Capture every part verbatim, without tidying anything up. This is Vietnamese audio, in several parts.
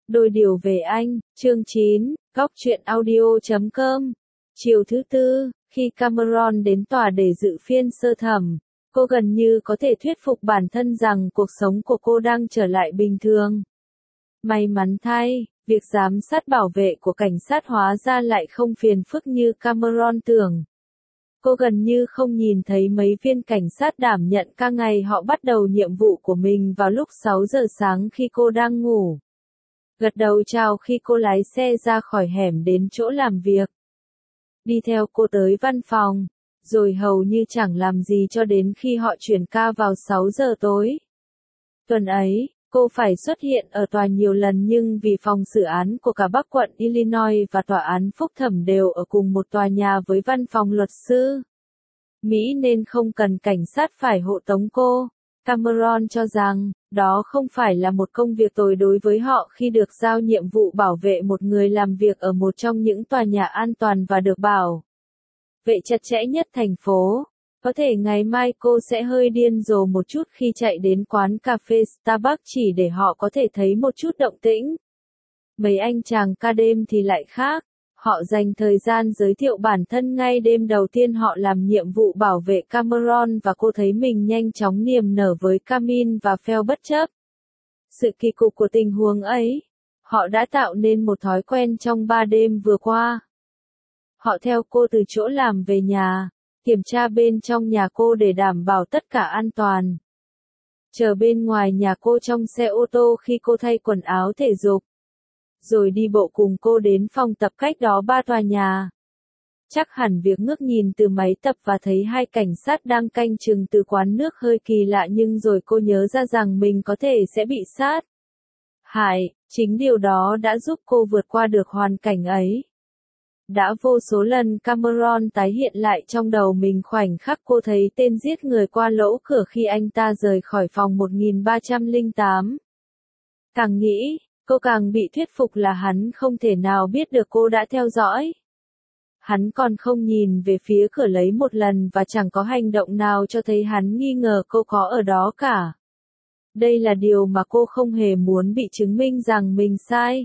Đôi điều về anh, chương chín, góc truyện audio chấm com. Chiều thứ tư, khi Cameron đến tòa để dự phiên sơ thẩm, cô gần như có thể thuyết phục bản thân rằng cuộc sống của cô đang trở lại bình thường. May mắn thay, việc giám sát bảo vệ của cảnh sát hóa ra lại không phiền phức như Cameron tưởng. Cô gần như không nhìn thấy mấy viên cảnh sát đảm nhận ca ngày họ bắt đầu nhiệm vụ của mình vào lúc sáu giờ sáng khi cô đang ngủ. Gật đầu chào khi cô lái xe ra khỏi hẻm đến chỗ làm việc. Đi theo cô tới văn phòng, rồi hầu như chẳng làm gì cho đến khi họ chuyển ca vào sáu giờ tối. Tuần ấy, cô phải xuất hiện ở tòa nhiều lần nhưng vì phòng xử án của cả Bắc quận Illinois và tòa án phúc thẩm đều ở cùng một tòa nhà với văn phòng luật sư Mỹ nên không cần cảnh sát phải hộ tống cô. Cameron cho rằng, đó không phải là một công việc tồi đối với họ khi được giao nhiệm vụ bảo vệ một người làm việc ở một trong những tòa nhà an toàn và được bảo vệ chặt chẽ nhất thành phố. Có thể ngày mai cô sẽ hơi điên rồ một chút khi chạy đến quán cà phê Starbucks chỉ để họ có thể thấy một chút động tĩnh. Mấy anh chàng ca đêm thì lại khác. Họ dành thời gian giới thiệu bản thân ngay đêm đầu tiên họ làm nhiệm vụ bảo vệ Cameron và cô thấy mình nhanh chóng niềm nở với Camille và Phil bất chấp sự kỳ cục của tình huống ấy. Họ đã tạo nên một thói quen trong ba đêm vừa qua. Họ theo cô từ chỗ làm về nhà, kiểm tra bên trong nhà cô để đảm bảo tất cả an toàn. Chờ bên ngoài nhà cô trong xe ô tô khi cô thay quần áo thể dục. Rồi đi bộ cùng cô đến phòng tập cách đó ba tòa nhà. Chắc hẳn việc ngước nhìn từ máy tập và thấy hai cảnh sát đang canh chừng từ quán nước hơi kỳ lạ nhưng rồi cô nhớ ra rằng mình có thể sẽ bị sát hại, chính điều đó đã giúp cô vượt qua được hoàn cảnh ấy. Đã vô số lần Cameron tái hiện lại trong đầu mình khoảnh khắc cô thấy tên giết người qua lỗ cửa khi anh ta rời khỏi phòng một nghìn ba trăm lẻ tám. Càng nghĩ, cô càng bị thuyết phục là hắn không thể nào biết được cô đã theo dõi. Hắn còn không nhìn về phía cửa lấy một lần và chẳng có hành động nào cho thấy hắn nghi ngờ cô có ở đó cả. Đây là điều mà cô không hề muốn bị chứng minh rằng mình sai.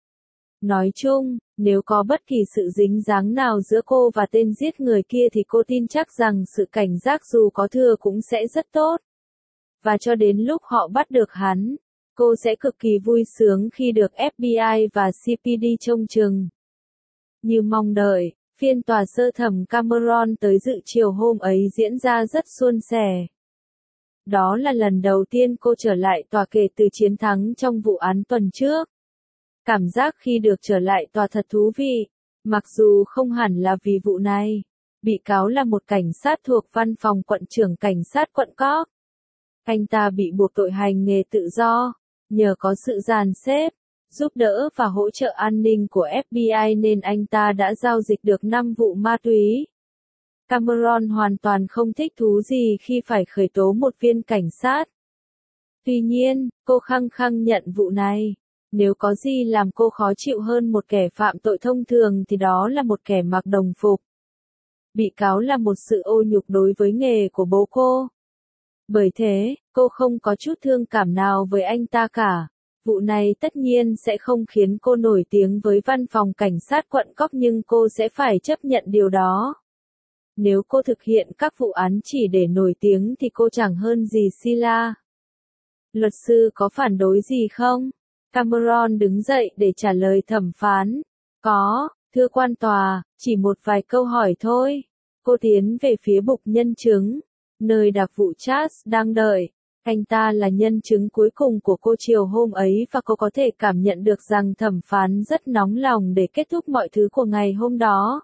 Nói chung, nếu có bất kỳ sự dính dáng nào giữa cô và tên giết người kia thì cô tin chắc rằng sự cảnh giác dù có thừa cũng sẽ rất tốt. Và cho đến lúc họ bắt được hắn, cô sẽ cực kỳ vui sướng khi được ép bê i và xê pê đê trông chừng. Như mong đợi, phiên tòa sơ thẩm Cameron tới dự chiều hôm ấy diễn ra rất suôn sẻ. Đó là lần đầu tiên cô trở lại tòa kể từ chiến thắng trong vụ án tuần trước. Cảm giác khi được trở lại tòa thật thú vị, mặc dù không hẳn là vì vụ này. Bị cáo là một cảnh sát thuộc văn phòng quận trưởng cảnh sát quận Cork. Anh ta bị buộc tội hành nghề tự do, nhờ có sự dàn xếp, giúp đỡ và hỗ trợ an ninh của ép bê i nên anh ta đã giao dịch được năm vụ ma túy. Cameron hoàn toàn không thích thú gì khi phải khởi tố một viên cảnh sát. Tuy nhiên, cô khăng khăng nhận vụ này. Nếu có gì làm cô khó chịu hơn một kẻ phạm tội thông thường thì đó là một kẻ mặc đồng phục. Bị cáo là một sự ô nhục đối với nghề của bố cô. Bởi thế, cô không có chút thương cảm nào với anh ta cả. Vụ này tất nhiên sẽ không khiến cô nổi tiếng với văn phòng cảnh sát quận Cork nhưng cô sẽ phải chấp nhận điều đó. Nếu cô thực hiện các vụ án chỉ để nổi tiếng thì cô chẳng hơn gì Sheila. Luật sư có phản đối gì không? Cameron đứng dậy để trả lời thẩm phán. Có, thưa quan tòa, chỉ một vài câu hỏi thôi. Cô tiến về phía bục nhân chứng, nơi đặc vụ Charles đang đợi. Anh ta là nhân chứng cuối cùng của cô chiều hôm ấy và cô có thể cảm nhận được rằng thẩm phán rất nóng lòng để kết thúc mọi thứ của ngày hôm đó.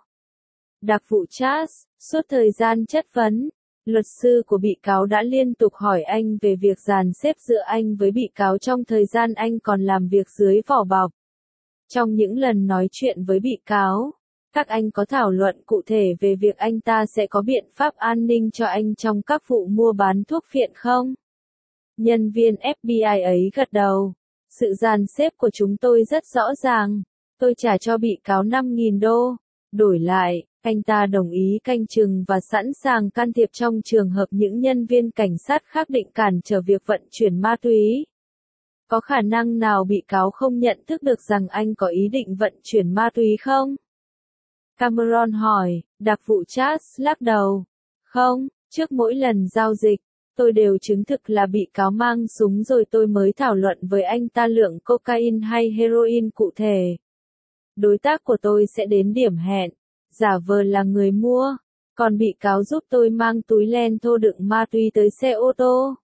Đặc vụ Charles, suốt thời gian chất vấn, luật sư của bị cáo đã liên tục hỏi anh về việc dàn xếp giữa anh với bị cáo trong thời gian anh còn làm việc dưới vỏ bọc. Trong những lần nói chuyện với bị cáo, các anh có thảo luận cụ thể về việc anh ta sẽ có biện pháp an ninh cho anh trong các vụ mua bán thuốc phiện không? Nhân viên ép bê i ấy gật đầu. Sự dàn xếp của chúng tôi rất rõ ràng. Tôi trả cho bị cáo năm nghìn đô. Đổi lại, anh ta đồng ý canh chừng và sẵn sàng can thiệp trong trường hợp những nhân viên cảnh sát khác định cản trở việc vận chuyển ma túy. Có khả năng nào bị cáo không nhận thức được rằng anh có ý định vận chuyển ma túy không? Cameron hỏi, đặc vụ Charles lắc đầu. Không, trước mỗi lần giao dịch, tôi đều chứng thực là bị cáo mang súng rồi tôi mới thảo luận với anh ta lượng cocaine hay heroin cụ thể. Đối tác của tôi sẽ đến điểm hẹn, giả vờ là người mua, còn bị cáo giúp tôi mang túi len thô đựng ma túy tới xe ô tô.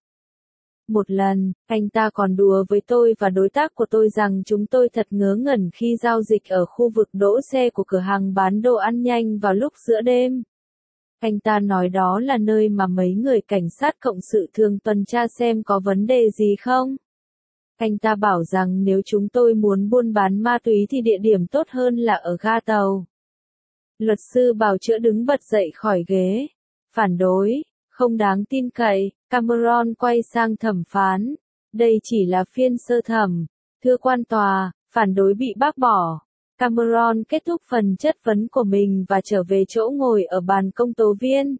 Một lần, anh ta còn đùa với tôi và đối tác của tôi rằng chúng tôi thật ngớ ngẩn khi giao dịch ở khu vực đỗ xe của cửa hàng bán đồ ăn nhanh vào lúc giữa đêm. Anh ta nói đó là nơi mà mấy người cảnh sát cộng sự thường tuần tra xem có vấn đề gì không. Anh ta bảo rằng nếu chúng tôi muốn buôn bán ma túy thì địa điểm tốt hơn là ở ga tàu. Luật sư bào chữa đứng bật dậy khỏi ghế. Phản đối, không đáng tin cậy. Cameron quay sang thẩm phán. Đây chỉ là phiên sơ thẩm. Thưa quan tòa, phản đối bị bác bỏ. Cameron kết thúc phần chất vấn của mình và trở về chỗ ngồi ở bàn công tố viên.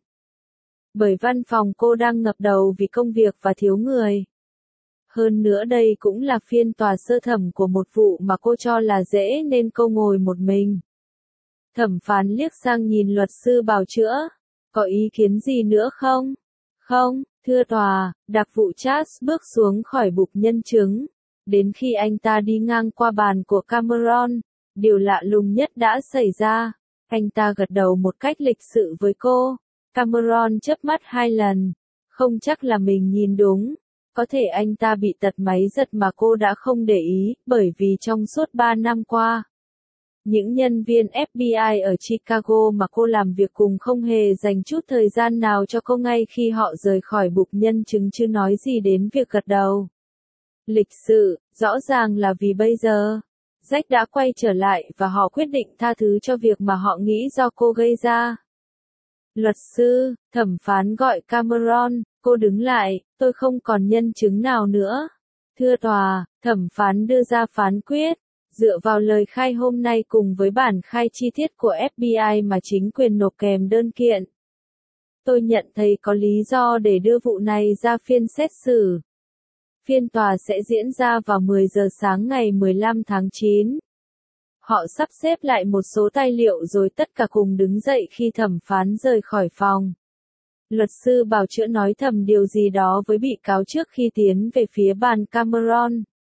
Bởi văn phòng cô đang ngập đầu vì công việc và thiếu người. Hơn nữa đây cũng là phiên tòa sơ thẩm của một vụ mà cô cho là dễ nên cô ngồi một mình. Thẩm phán liếc sang nhìn luật sư bào chữa. Có ý kiến gì nữa không? Không, thưa tòa, đặc vụ Charles bước xuống khỏi bục nhân chứng. Đến khi anh ta đi ngang qua bàn của Cameron, điều lạ lùng nhất đã xảy ra. Anh ta gật đầu một cách lịch sự với cô. Cameron chớp mắt hai lần. Không chắc là mình nhìn đúng. Có thể anh ta bị tật máy giật mà cô đã không để ý, bởi vì trong suốt ba năm qua, những nhân viên ép bê i ở Chicago mà cô làm việc cùng không hề dành chút thời gian nào cho cô ngay khi họ rời khỏi bục nhân chứng chứ nói gì đến việc gật đầu. Lịch sự, rõ ràng là vì bây giờ, Jack đã quay trở lại và họ quyết định tha thứ cho việc mà họ nghĩ do cô gây ra. Luật sư, thẩm phán gọi Cameron, cô đứng lại, tôi không còn nhân chứng nào nữa. Thưa tòa, thẩm phán đưa ra phán quyết. Dựa vào lời khai hôm nay cùng với bản khai chi tiết của ép bê i mà chính quyền nộp kèm đơn kiện, tôi nhận thấy có lý do để đưa vụ này ra phiên xét xử. Phiên tòa sẽ diễn ra vào mười giờ sáng ngày mười lăm tháng chín. Họ sắp xếp lại một số tài liệu rồi tất cả cùng đứng dậy khi thẩm phán rời khỏi phòng. Luật sư bào chữa nói thầm điều gì đó với bị cáo trước khi tiến về phía bàn Cameron.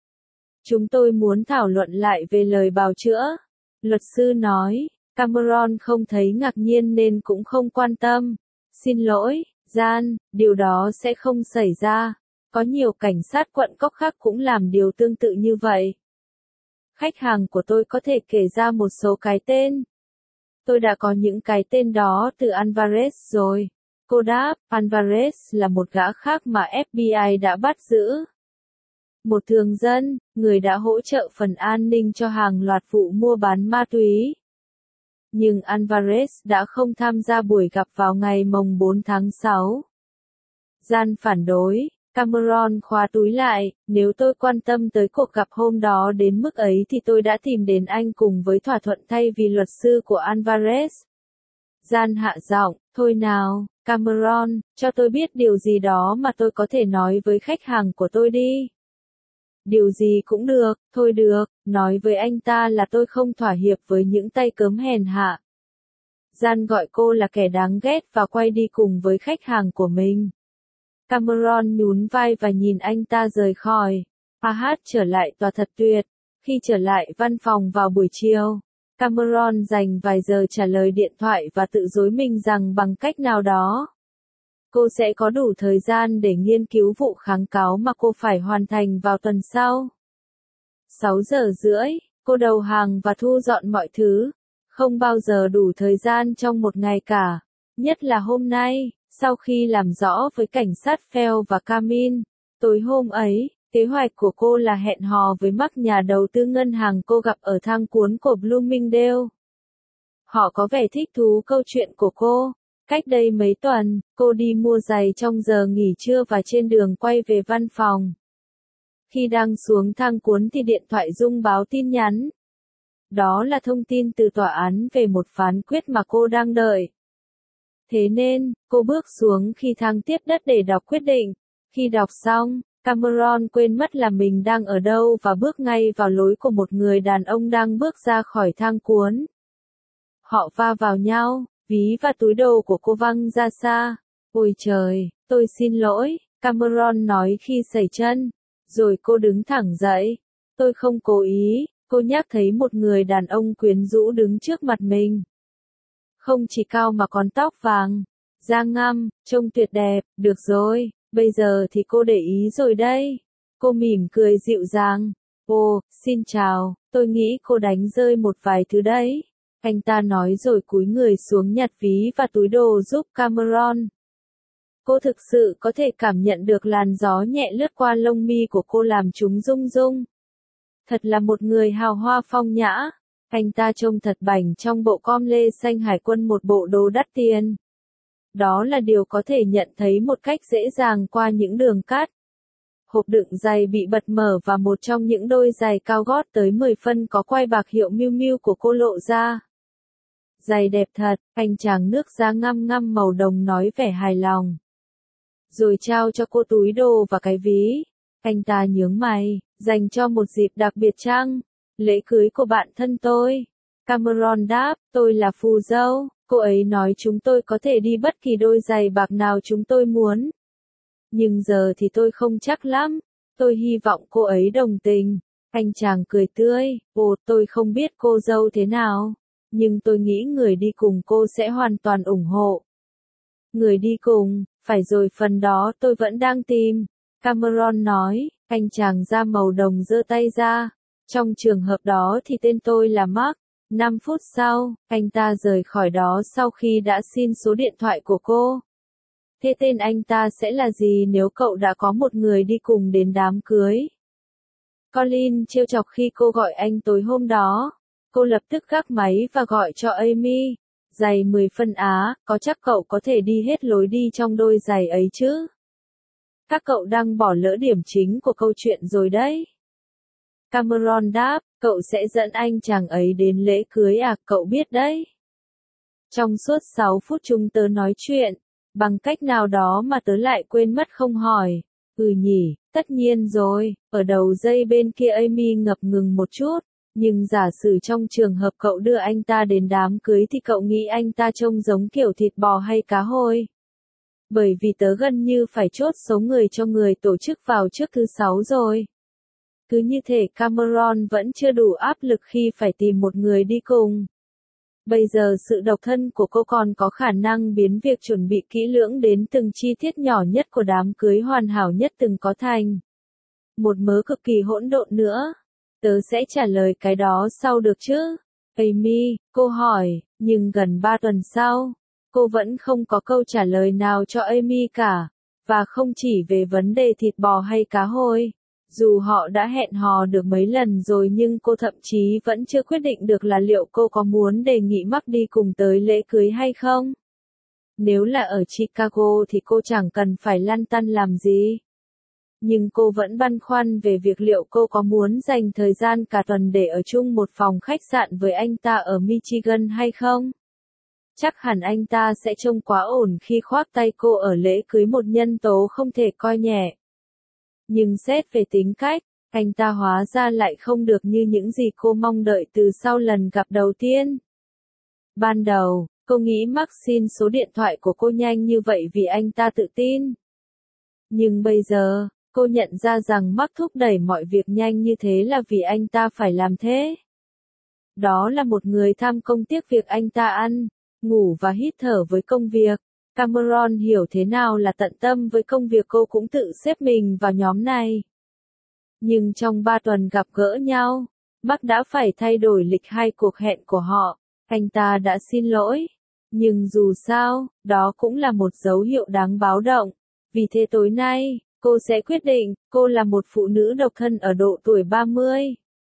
Chúng tôi muốn thảo luận lại về lời bào chữa. Luật sư nói, Cameron không thấy ngạc nhiên nên cũng không quan tâm. Xin lỗi, Jan, điều đó sẽ không xảy ra. Có nhiều cảnh sát quận Cốc khác cũng làm điều tương tự như vậy. Khách hàng của tôi có thể kể ra một số cái tên. Tôi đã có những cái tên đó từ Alvarez rồi. Cô đáp, Alvarez là một gã khác mà ép bê i đã bắt giữ. Một thường dân, người đã hỗ trợ phần an ninh cho hàng loạt vụ mua bán ma túy. Nhưng Alvarez đã không tham gia buổi gặp vào ngày mồng bốn tháng sáu. Jan phản đối, Cameron khóa túi lại, nếu tôi quan tâm tới cuộc gặp hôm đó đến mức ấy thì tôi đã tìm đến anh cùng với thỏa thuận thay vì luật sư của Alvarez. Jan hạ giọng, thôi nào, Cameron, cho tôi biết điều gì đó mà tôi có thể nói với khách hàng của tôi đi. Điều gì cũng được, thôi được, nói với anh ta là tôi không thỏa hiệp với những tay cớm hèn hạ. Jan gọi cô là kẻ đáng ghét và quay đi cùng với khách hàng của mình. Cameron nhún vai và nhìn anh ta rời khỏi. Fahad trở lại tòa thật tuyệt. Khi trở lại văn phòng vào buổi chiều, Cameron dành vài giờ trả lời điện thoại và tự dối mình rằng bằng cách nào đó, cô sẽ có đủ thời gian để nghiên cứu vụ kháng cáo mà cô phải hoàn thành vào tuần sau. sáu giờ rưỡi, cô đầu hàng và thu dọn mọi thứ. Không bao giờ đủ thời gian trong một ngày cả. Nhất là hôm nay, sau khi làm rõ với cảnh sát Phil và Camille. Tối hôm ấy, kế hoạch của cô là hẹn hò với Mark, nhà đầu tư ngân hàng cô gặp ở thang cuốn của Bloomingdale. Họ có vẻ thích thú câu chuyện của cô. Cách đây mấy tuần, cô đi mua giày trong giờ nghỉ trưa và trên đường quay về văn phòng. Khi đang xuống thang cuốn thì điện thoại rung báo tin nhắn. Đó là thông tin từ tòa án về một phán quyết mà cô đang đợi. Thế nên, cô bước xuống khi thang tiếp đất để đọc quyết định. Khi đọc xong, Cameron quên mất là mình đang ở đâu và bước ngay vào lối của một người đàn ông đang bước ra khỏi thang cuốn. Họ va vào nhau, ví và túi đồ của cô văng ra xa. Ôi trời, tôi xin lỗi, Cameron nói khi sẩy chân. Rồi cô đứng thẳng dậy. Tôi không cố ý, cô nhắc thấy một người đàn ông quyến rũ đứng trước mặt mình. Không chỉ cao mà còn tóc vàng, da ngăm, trông tuyệt đẹp, được rồi, bây giờ thì cô để ý rồi đấy. Cô mỉm cười dịu dàng. Ồ, xin chào, tôi nghĩ cô đánh rơi một vài thứ đấy. Anh ta nói rồi cúi người xuống nhặt ví và túi đồ giúp Cameron. Cô thực sự có thể cảm nhận được làn gió nhẹ lướt qua lông mi của cô làm chúng rung rung. Thật là một người hào hoa phong nhã. Anh ta trông thật bảnh trong bộ com lê xanh hải quân, một bộ đồ đắt tiền. Đó là điều có thể nhận thấy một cách dễ dàng qua những đường cắt. Hộp đựng giày bị bật mở và một trong những đôi giày cao gót tới mười phân có quai bạc hiệu Miu Miu của cô lộ ra. Giày đẹp thật, anh chàng nước da ngăm ngăm màu đồng nói vẻ hài lòng. Rồi trao cho cô túi đồ và cái ví. Anh ta nhướng mày, dành cho một dịp đặc biệt chăng? Lễ cưới của bạn thân tôi. Cameron đáp, tôi là phù dâu. Cô ấy nói chúng tôi có thể đi bất kỳ đôi giày bạc nào chúng tôi muốn. Nhưng giờ thì tôi không chắc lắm. Tôi hy vọng cô ấy đồng tình. Anh chàng cười tươi, ồ, tôi không biết cô dâu thế nào. Nhưng tôi nghĩ người đi cùng cô sẽ hoàn toàn ủng hộ. Người đi cùng, phải rồi, phần đó tôi vẫn đang tìm. Cameron nói, anh chàng da màu đồng giơ tay ra. Trong trường hợp đó thì tên tôi là Mark. Năm phút sau, anh ta rời khỏi đó sau khi đã xin số điện thoại của cô. Thế tên anh ta sẽ là gì nếu cậu đã có một người đi cùng đến đám cưới? Colin trêu chọc khi cô gọi anh tối hôm đó. Cô lập tức gác máy và gọi cho Amy. Giày mười phân á, có chắc cậu có thể đi hết lối đi trong đôi giày ấy chứ? Các cậu đang bỏ lỡ điểm chính của câu chuyện rồi đấy. Cameron đáp, cậu sẽ dẫn anh chàng ấy đến lễ cưới à, cậu biết đấy. Trong suốt sáu phút chúng tớ nói chuyện, bằng cách nào đó mà tớ lại quên mất không hỏi. Ừ nhỉ, tất nhiên rồi, ở đầu dây bên kia Amy ngập ngừng một chút. Nhưng giả sử trong trường hợp cậu đưa anh ta đến đám cưới thì cậu nghĩ anh ta trông giống kiểu thịt bò hay cá hôi? Bởi vì tớ gần như phải chốt số người cho người tổ chức vào trước thứ sáu rồi. Cứ như thể Cameron vẫn chưa đủ áp lực khi phải tìm một người đi cùng. Bây giờ sự độc thân của cô còn có khả năng biến việc chuẩn bị kỹ lưỡng đến từng chi tiết nhỏ nhất của đám cưới hoàn hảo nhất từng có thành một mớ cực kỳ hỗn độn nữa. Tớ sẽ trả lời cái đó sau được chứ? Amy, cô hỏi, nhưng gần ba tuần sau, cô vẫn không có câu trả lời nào cho Amy cả. Và không chỉ về vấn đề thịt bò hay cá hôi. Dù họ đã hẹn hò được mấy lần rồi nhưng cô thậm chí vẫn chưa quyết định được là liệu cô có muốn đề nghị Mark đi cùng tới lễ cưới hay không. Nếu là ở Chicago thì cô chẳng cần phải lăn tăn làm gì. Nhưng cô vẫn băn khoăn về việc liệu cô có muốn dành thời gian cả tuần để ở chung một phòng khách sạn với anh ta ở Michigan hay không. Chắc hẳn anh ta sẽ trông quá ổn khi khoác tay cô ở lễ cưới, một nhân tố không thể coi nhẹ. Nhưng xét về tính cách, anh ta hóa ra lại không được như những gì cô mong đợi từ sau lần gặp đầu tiên. Ban đầu, cô nghĩ Mark xin số điện thoại của cô nhanh như vậy vì anh ta tự tin. Nhưng bây giờ, cô nhận ra rằng Mark thúc đẩy mọi việc nhanh như thế là vì anh ta phải làm thế. Đó là một người tham công tiếc việc anh ta ăn, ngủ và hít thở với công việc. Cameron hiểu thế nào là tận tâm với công việc, cô cũng tự xếp mình vào nhóm này. Nhưng trong ba tuần gặp gỡ nhau, Mark đã phải thay đổi lịch hai cuộc hẹn của họ. Anh ta đã xin lỗi. Nhưng dù sao, đó cũng là một dấu hiệu đáng báo động. Vì thế tối nay, cô sẽ quyết định, cô là một phụ nữ độc thân ở độ tuổi ba mươi.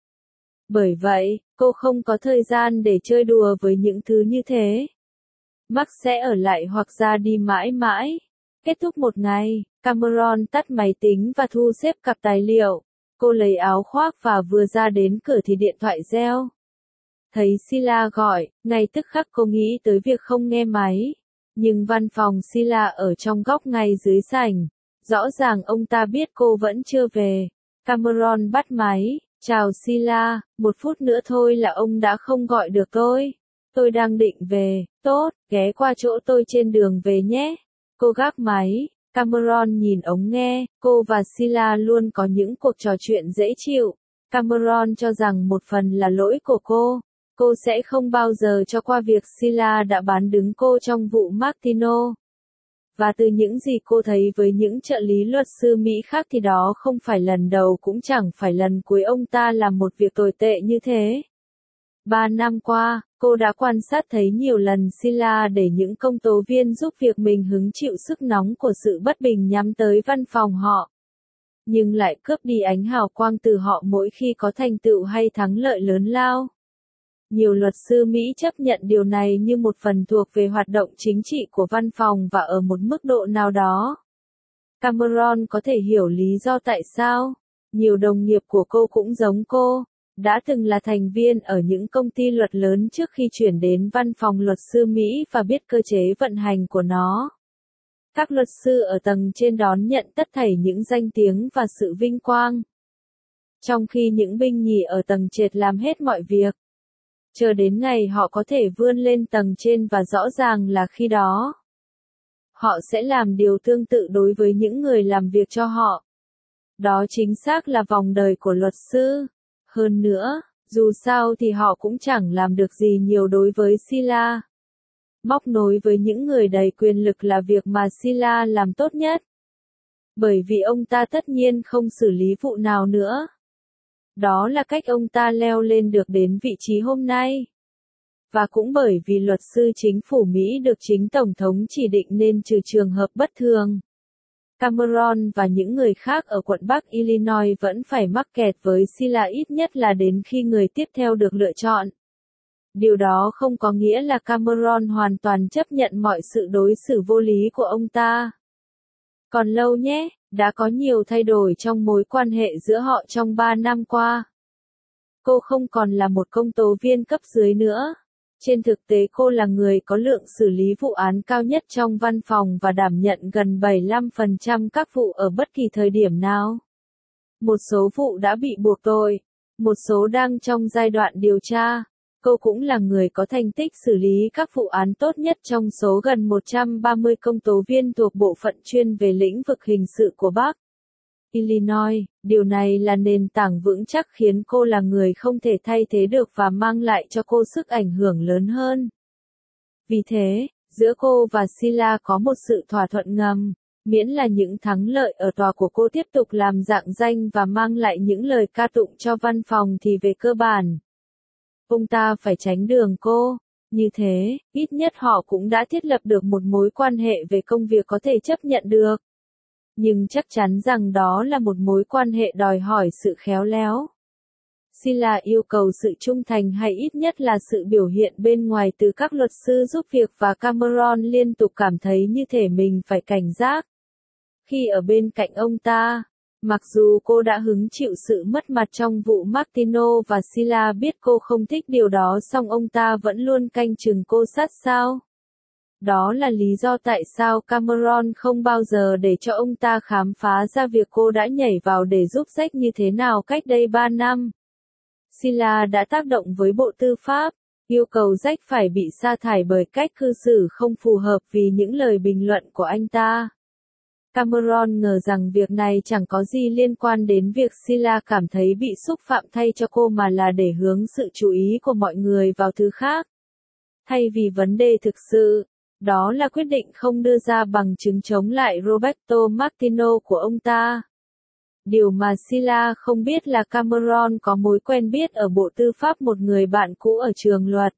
Bởi vậy, cô không có thời gian để chơi đùa với những thứ như thế. Mark sẽ ở lại hoặc ra đi mãi mãi. Kết thúc một ngày, Cameron tắt máy tính và thu xếp cặp tài liệu. Cô lấy áo khoác và vừa ra đến cửa thì điện thoại reo. Thấy Sheila gọi, ngay tức khắc cô nghĩ tới việc không nghe máy. Nhưng văn phòng Sheila ở trong góc ngay dưới sảnh. Rõ ràng ông ta biết cô vẫn chưa về. Cameron bắt máy. Chào Sila, một phút nữa thôi là ông đã không gọi được tôi. Tôi đang định về, tốt, ghé qua chỗ tôi trên đường về nhé. Cô gác máy. Cameron nhìn ống nghe, cô và Sila luôn có những cuộc trò chuyện dễ chịu. Cameron cho rằng một phần là lỗi của cô. Cô sẽ không bao giờ cho qua việc Sila đã bán đứng cô trong vụ Martino. Và từ những gì cô thấy với những trợ lý luật sư Mỹ khác thì đó không phải lần đầu cũng chẳng phải lần cuối ông ta làm một việc tồi tệ như thế. Ba năm qua, cô đã quan sát thấy nhiều lần Sila để những công tố viên giúp việc mình hứng chịu sức nóng của sự bất bình nhắm tới văn phòng họ. Nhưng lại cướp đi ánh hào quang từ họ mỗi khi có thành tựu hay thắng lợi lớn lao. Nhiều luật sư Mỹ chấp nhận điều này như một phần thuộc về hoạt động chính trị của văn phòng và ở một mức độ nào đó. Cameron có thể hiểu lý do tại sao. Nhiều đồng nghiệp của cô cũng giống cô, đã từng là thành viên ở những công ty luật lớn trước khi chuyển đến văn phòng luật sư Mỹ và biết cơ chế vận hành của nó. Các luật sư ở tầng trên đón nhận tất thảy những danh tiếng và sự vinh quang, trong khi những binh nhì ở tầng trệt làm hết mọi việc. Chờ đến ngày họ có thể vươn lên tầng trên và rõ ràng là khi đó, họ sẽ làm điều tương tự đối với những người làm việc cho họ. Đó chính xác là vòng đời của luật sư. Hơn nữa, dù sao thì họ cũng chẳng làm được gì nhiều đối với Sila. Móc nối với những người đầy quyền lực là việc mà Sila làm tốt nhất. Bởi vì ông ta tất nhiên không xử lý vụ nào nữa. Đó là cách ông ta leo lên được đến vị trí hôm nay. Và cũng bởi vì luật sư chính phủ Mỹ được chính Tổng thống chỉ định nên trừ trường hợp bất thường. Cameron và những người khác ở quận Bắc Illinois vẫn phải mắc kẹt với Sila ít nhất là đến khi người tiếp theo được lựa chọn. Điều đó không có nghĩa là Cameron hoàn toàn chấp nhận mọi sự đối xử vô lý của ông ta. Còn lâu nhé, đã có nhiều thay đổi trong mối quan hệ giữa họ trong ba năm qua. Cô không còn là một công tố viên cấp dưới nữa. Trên thực tế cô là người có lượng xử lý vụ án cao nhất trong văn phòng và đảm nhận gần bảy mươi lăm phần trăm các vụ ở bất kỳ thời điểm nào. Một số vụ đã bị buộc tội, một số đang trong giai đoạn điều tra. Cô cũng là người có thành tích xử lý các vụ án tốt nhất trong số gần một trăm ba mươi công tố viên thuộc bộ phận chuyên về lĩnh vực hình sự của Bắc Illinois. Điều này là nền tảng vững chắc khiến cô là người không thể thay thế được và mang lại cho cô sức ảnh hưởng lớn hơn. Vì thế, giữa cô và Sila có một sự thỏa thuận ngầm, miễn là những thắng lợi ở tòa của cô tiếp tục làm rạng danh và mang lại những lời ca tụng cho văn phòng thì về cơ bản, ông ta phải tránh đường cô. Như thế, ít nhất họ cũng đã thiết lập được một mối quan hệ về công việc có thể chấp nhận được. Nhưng chắc chắn rằng đó là một mối quan hệ đòi hỏi sự khéo léo. Sila yêu cầu sự trung thành hay ít nhất là sự biểu hiện bên ngoài từ các luật sư giúp việc và Cameron liên tục cảm thấy như thể mình phải cảnh giác khi ở bên cạnh ông ta. Mặc dù cô đã hứng chịu sự mất mặt trong vụ Martino và Sila biết cô không thích điều đó, song ông ta vẫn luôn canh chừng cô sát sao. Đó là lý do tại sao Cameron không bao giờ để cho ông ta khám phá ra việc cô đã nhảy vào để giúp Jack như thế nào cách đây ba năm. Sila đã tác động với Bộ Tư pháp, yêu cầu Jack phải bị sa thải bởi cách cư xử không phù hợp vì những lời bình luận của anh ta. Cameron ngờ rằng việc này chẳng có gì liên quan đến việc Sila cảm thấy bị xúc phạm thay cho cô mà là để hướng sự chú ý của mọi người vào thứ khác. Thay vì vấn đề thực sự, đó là quyết định không đưa ra bằng chứng chống lại Roberto Martino của ông ta. Điều mà Sila không biết là Cameron có mối quen biết ở Bộ Tư pháp một người bạn cũ ở trường luật.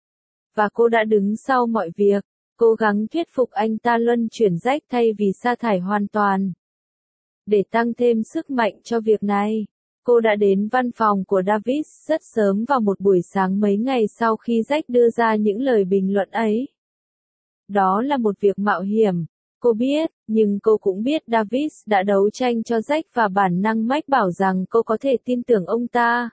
Và cô đã đứng sau mọi việc, cố gắng thuyết phục anh ta luân chuyển Jack thay vì sa thải hoàn toàn. Để tăng thêm sức mạnh cho việc này, cô đã đến văn phòng của Davis rất sớm vào một buổi sáng mấy ngày sau khi Jack đưa ra những lời bình luận ấy. Đó là một việc mạo hiểm, cô biết, nhưng cô cũng biết Davis đã đấu tranh cho Jack và bản năng mách bảo rằng cô có thể tin tưởng ông ta.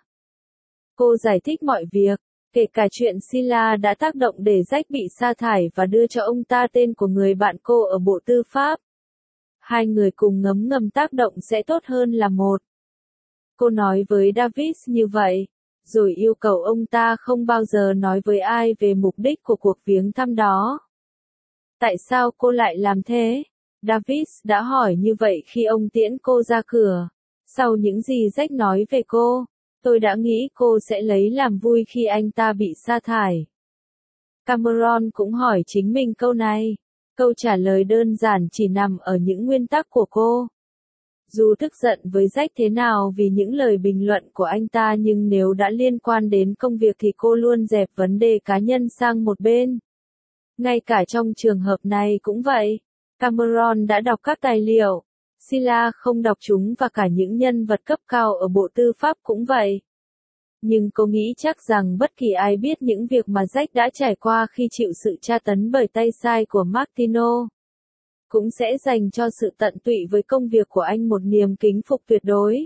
Cô giải thích mọi việc, kể cả chuyện Sila đã tác động để Jack bị sa thải và đưa cho ông ta tên của người bạn cô ở Bộ Tư pháp. Hai người cùng ngấm ngầm tác động sẽ tốt hơn là một. Cô nói với Davis như vậy, rồi yêu cầu ông ta không bao giờ nói với ai về mục đích của cuộc viếng thăm đó. Tại sao cô lại làm thế? Davis đã hỏi như vậy khi ông tiễn cô ra cửa. Sau những gì Jack nói về cô, tôi đã nghĩ cô sẽ lấy làm vui khi anh ta bị sa thải. Cameron cũng hỏi chính mình câu này. Câu trả lời đơn giản chỉ nằm ở những nguyên tắc của cô. Dù tức giận với Jack thế nào vì những lời bình luận của anh ta, nhưng nếu đã liên quan đến công việc thì cô luôn dẹp vấn đề cá nhân sang một bên. Ngay cả trong trường hợp này cũng vậy. Cameron đã đọc các tài liệu. Sheila không đọc chúng, và cả những nhân vật cấp cao ở Bộ Tư pháp cũng vậy. Nhưng cô nghĩ chắc rằng bất kỳ ai biết những việc mà Jack đã trải qua khi chịu sự tra tấn bởi tay sai của Martino, cũng sẽ dành cho sự tận tụy với công việc của anh một niềm kính phục tuyệt đối.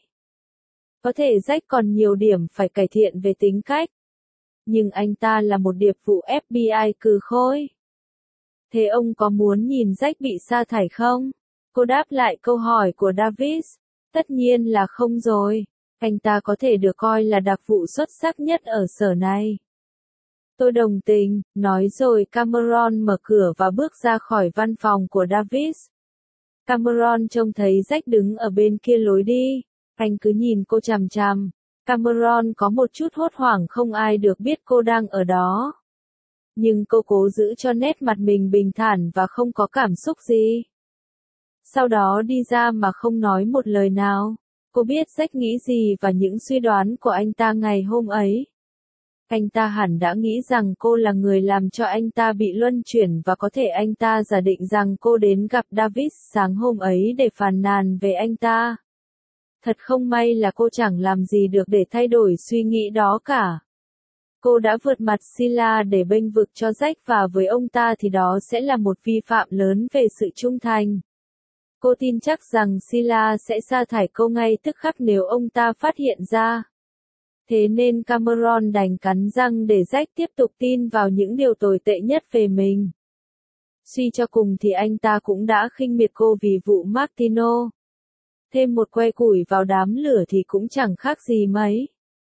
Có thể Jack còn nhiều điểm phải cải thiện về tính cách, nhưng anh ta là một điệp vụ ép bê i cừ khôi. Thế ông có muốn nhìn Jack bị sa thải không? Cô đáp lại câu hỏi của Davis. Tất nhiên là không rồi. Anh ta có thể được coi là đặc vụ xuất sắc nhất ở sở này. Tôi đồng tình, nói rồi Cameron mở cửa và bước ra khỏi văn phòng của Davis. Cameron trông thấy Jack đứng ở bên kia lối đi. Anh cứ nhìn cô chằm chằm. Cameron có một chút hốt hoảng, không ai được biết cô đang ở đó. Nhưng cô cố giữ cho nét mặt mình bình thản và không có cảm xúc gì. Sau đó đi ra mà không nói một lời nào. Cô biết Jack nghĩ gì và những suy đoán của anh ta ngày hôm ấy. Anh ta hẳn đã nghĩ rằng cô là người làm cho anh ta bị luân chuyển, và có thể anh ta giả định rằng cô đến gặp Davis sáng hôm ấy để phàn nàn về anh ta. Thật không may là cô chẳng làm gì được để thay đổi suy nghĩ đó cả. Cô đã vượt mặt Sheila để bênh vực cho Jack, và với ông ta thì đó sẽ là một vi phạm lớn về sự trung thành. Cô tin chắc rằng Sheila sẽ sa thải cô ngay tức khắc nếu ông ta phát hiện ra. Thế nên Cameron đành cắn răng để Jack tiếp tục tin vào những điều tồi tệ nhất về mình. Suy cho cùng thì anh ta cũng đã khinh miệt cô vì vụ Martino. Thêm một que củi vào đám lửa thì cũng chẳng khác gì mấy.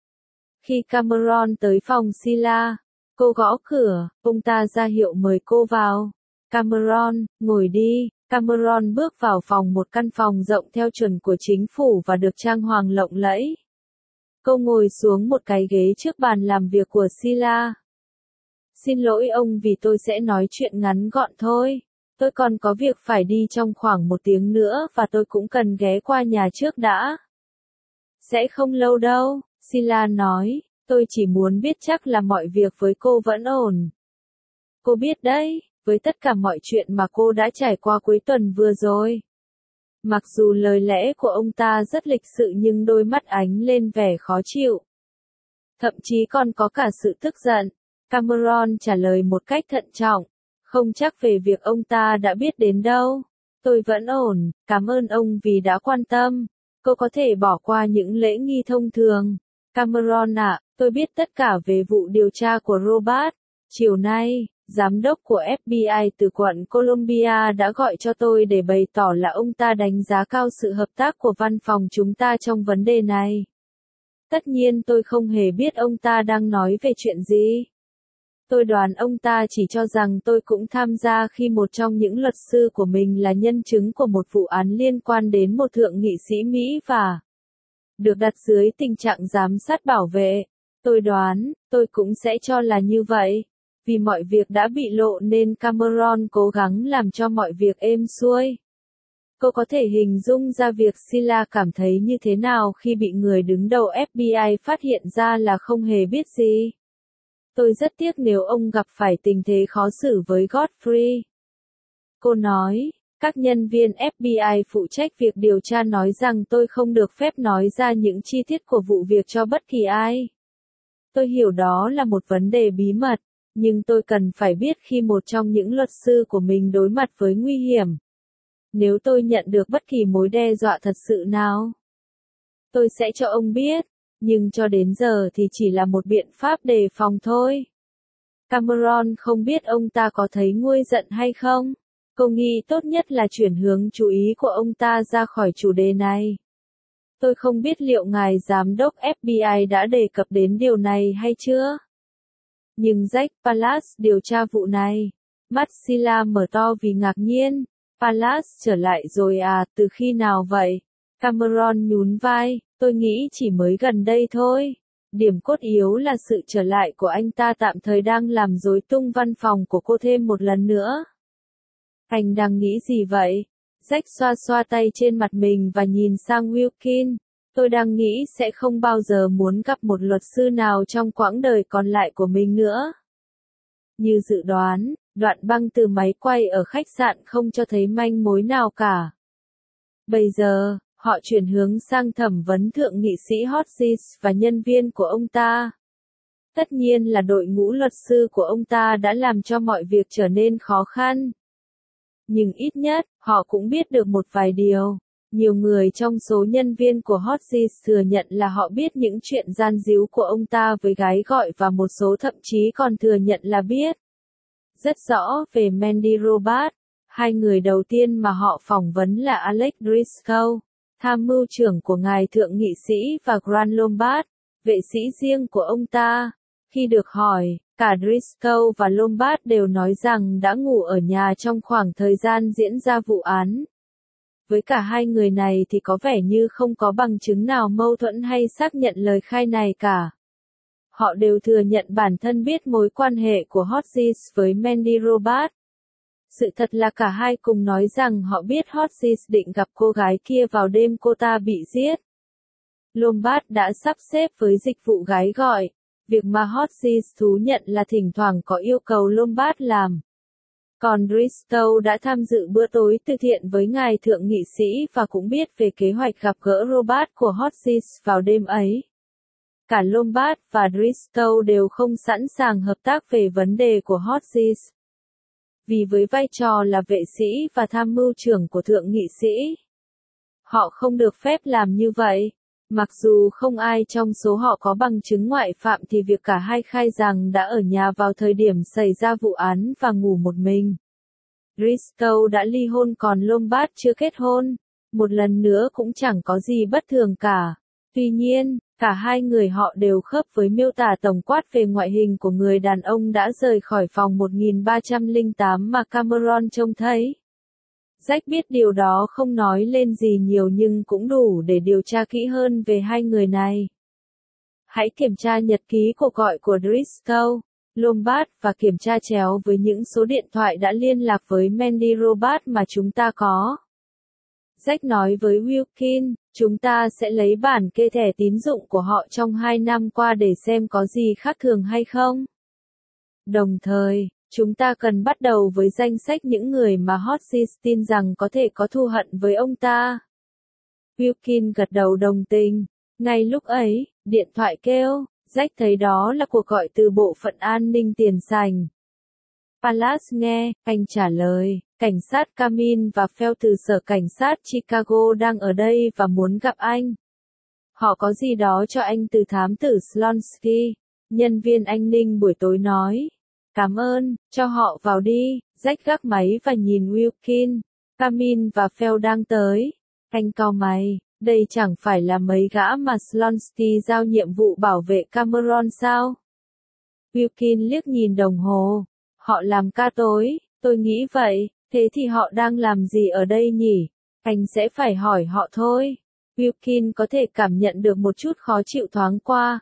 Khi Cameron tới phòng Sheila, cô gõ cửa, ông ta ra hiệu mời cô vào. Cameron, ngồi đi. Cameron bước vào phòng, một căn phòng rộng theo chuẩn của chính phủ và được trang hoàng lộng lẫy. Cô ngồi xuống một cái ghế trước bàn làm việc của Sheila. Xin lỗi ông, vì tôi sẽ nói chuyện ngắn gọn thôi. Tôi còn có việc phải đi trong khoảng một tiếng nữa, và tôi cũng cần ghé qua nhà trước đã. Sẽ không lâu đâu, Sheila nói. Tôi chỉ muốn biết chắc là mọi việc với cô vẫn ổn. Cô biết đấy, với tất cả mọi chuyện mà cô đã trải qua cuối tuần vừa rồi. Mặc dù lời lẽ của ông ta rất lịch sự, nhưng đôi mắt ánh lên vẻ khó chịu. Thậm chí còn có cả sự tức giận. Cameron trả lời một cách thận trọng. Không chắc về việc ông ta đã biết đến đâu. Tôi vẫn ổn, cảm ơn ông vì đã quan tâm. Cô có thể bỏ qua những lễ nghi thông thường. Cameron ạ, tôi biết tất cả về vụ điều tra của Robert. Chiều nay, giám đốc của ép bê i từ quận Columbia đã gọi cho tôi để bày tỏ là ông ta đánh giá cao sự hợp tác của văn phòng chúng ta trong vấn đề này. Tất nhiên tôi không hề biết ông ta đang nói về chuyện gì. Tôi đoán ông ta chỉ cho rằng tôi cũng tham gia khi một trong những luật sư của mình là nhân chứng của một vụ án liên quan đến một thượng nghị sĩ Mỹ và được đặt dưới tình trạng giám sát bảo vệ. Tôi đoán, tôi cũng sẽ cho là như vậy. Vì mọi việc đã bị lộ nên Cameron cố gắng làm cho mọi việc êm xuôi. Cô có thể hình dung ra việc Sheila cảm thấy như thế nào khi bị người đứng đầu ép bê i phát hiện ra là không hề biết gì. Tôi rất tiếc nếu ông gặp phải tình thế khó xử với Godfrey. Cô nói, các nhân viên ép bê i phụ trách việc điều tra nói rằng tôi không được phép nói ra những chi tiết của vụ việc cho bất kỳ ai. Tôi hiểu đó là một vấn đề bí mật, nhưng tôi cần phải biết khi một trong những luật sư của mình đối mặt với nguy hiểm. Nếu tôi nhận được bất kỳ mối đe dọa thật sự nào, tôi sẽ cho ông biết, nhưng cho đến giờ thì chỉ là một biện pháp đề phòng thôi. Cameron không biết ông ta có thấy nguôi giận hay không. Cô nghĩ tốt nhất là chuyển hướng chú ý của ông ta ra khỏi chủ đề này. Tôi không biết liệu ngài giám đốc ép bê i đã đề cập đến điều này hay chưa. Nhưng Jack Palance điều tra vụ này. Mắt Sheila mở to vì ngạc nhiên. Palance trở lại rồi à, từ khi nào vậy? Cameron nhún vai, tôi nghĩ chỉ mới gần đây thôi. Điểm cốt yếu là sự trở lại của anh ta tạm thời đang làm rối tung văn phòng của cô thêm một lần nữa. Anh đang nghĩ gì vậy? Jack xoa xoa tay trên mặt mình và nhìn sang Wilkin. Tôi đang nghĩ sẽ không bao giờ muốn gặp một luật sư nào trong quãng đời còn lại của mình nữa. Như dự đoán, đoạn băng từ máy quay ở khách sạn không cho thấy manh mối nào cả. Bây giờ, họ chuyển hướng sang thẩm vấn thượng nghị sĩ Hodges và nhân viên của ông ta. Tất nhiên là đội ngũ luật sư của ông ta đã làm cho mọi việc trở nên khó khăn. Nhưng ít nhất, họ cũng biết được một vài điều. Nhiều người trong số nhân viên của Hodges thừa nhận là họ biết những chuyện gian díu của ông ta với gái gọi và một số thậm chí còn thừa nhận là biết rất rõ về Mandy Roberts. Hai người đầu tiên mà họ phỏng vấn là Alex Driscoll, tham mưu trưởng của ngài thượng nghị sĩ, và Grant Lombard, vệ sĩ riêng của ông ta. Khi được hỏi, cả Driscoll và Lombard đều nói rằng đã ngủ ở nhà trong khoảng thời gian diễn ra vụ án. Với cả hai người này thì có vẻ như không có bằng chứng nào mâu thuẫn hay xác nhận lời khai này cả. Họ đều thừa nhận bản thân biết mối quan hệ của Hodges với Mandy Roberts. Sự thật là cả hai cùng nói rằng họ biết Hodges định gặp cô gái kia vào đêm cô ta bị giết. Lombard đã sắp xếp với dịch vụ gái gọi, việc mà Hodges thú nhận là thỉnh thoảng có yêu cầu Lombard làm. Còn Driscoll đã tham dự bữa tối từ thiện với ngài thượng nghị sĩ và cũng biết về kế hoạch gặp gỡ Robert của Hodges vào đêm ấy. Cả Lombard và Driscoll đều không sẵn sàng hợp tác về vấn đề của Hodges. Vì với vai trò là vệ sĩ và tham mưu trưởng của thượng nghị sĩ, họ không được phép làm như vậy. Mặc dù không ai trong số họ có bằng chứng ngoại phạm thì việc cả hai khai rằng đã ở nhà vào thời điểm xảy ra vụ án và ngủ một mình. Driscoll đã ly hôn còn Lombard chưa kết hôn. Một lần nữa cũng chẳng có gì bất thường cả. Tuy nhiên, cả hai người họ đều khớp với miêu tả tổng quát về ngoại hình của người đàn ông đã rời khỏi phòng một nghìn ba trăm lẻ tám mà Cameron trông thấy. Jack biết điều đó không nói lên gì nhiều nhưng cũng đủ để điều tra kỹ hơn về hai người này. Hãy kiểm tra nhật ký cuộc gọi của Driscoll, Lombard và kiểm tra chéo với những số điện thoại đã liên lạc với Mandy Roberts mà chúng ta có. Jack nói với Wilkin, chúng ta sẽ lấy bản kê thẻ tín dụng của họ trong hai năm qua để xem có gì khác thường hay không. Đồng thời, chúng ta cần bắt đầu với danh sách những người mà Hodges tin rằng có thể có thù hận với ông ta. Wilkin gật đầu đồng tình. Ngay lúc ấy, điện thoại kêu, Jack thấy đó là cuộc gọi từ bộ phận an ninh tiền sảnh. Palance nghe, anh trả lời, cảnh sát Camin và Phil từ sở cảnh sát Chicago đang ở đây và muốn gặp anh. Họ có gì đó cho anh từ thám tử Slonsky, nhân viên an ninh buổi tối nói. Cảm ơn, cho họ vào đi. Jack gác máy và nhìn Wilkin. Camin và Phil đang tới. Anh cau mày, đây chẳng phải là mấy gã mà Slonsky giao nhiệm vụ bảo vệ Cameron sao? Wilkin liếc nhìn đồng hồ. Họ làm ca tối, tôi nghĩ vậy, thế thì họ đang làm gì ở đây nhỉ? Anh sẽ phải hỏi họ thôi. Wilkin có thể cảm nhận được một chút khó chịu thoáng qua.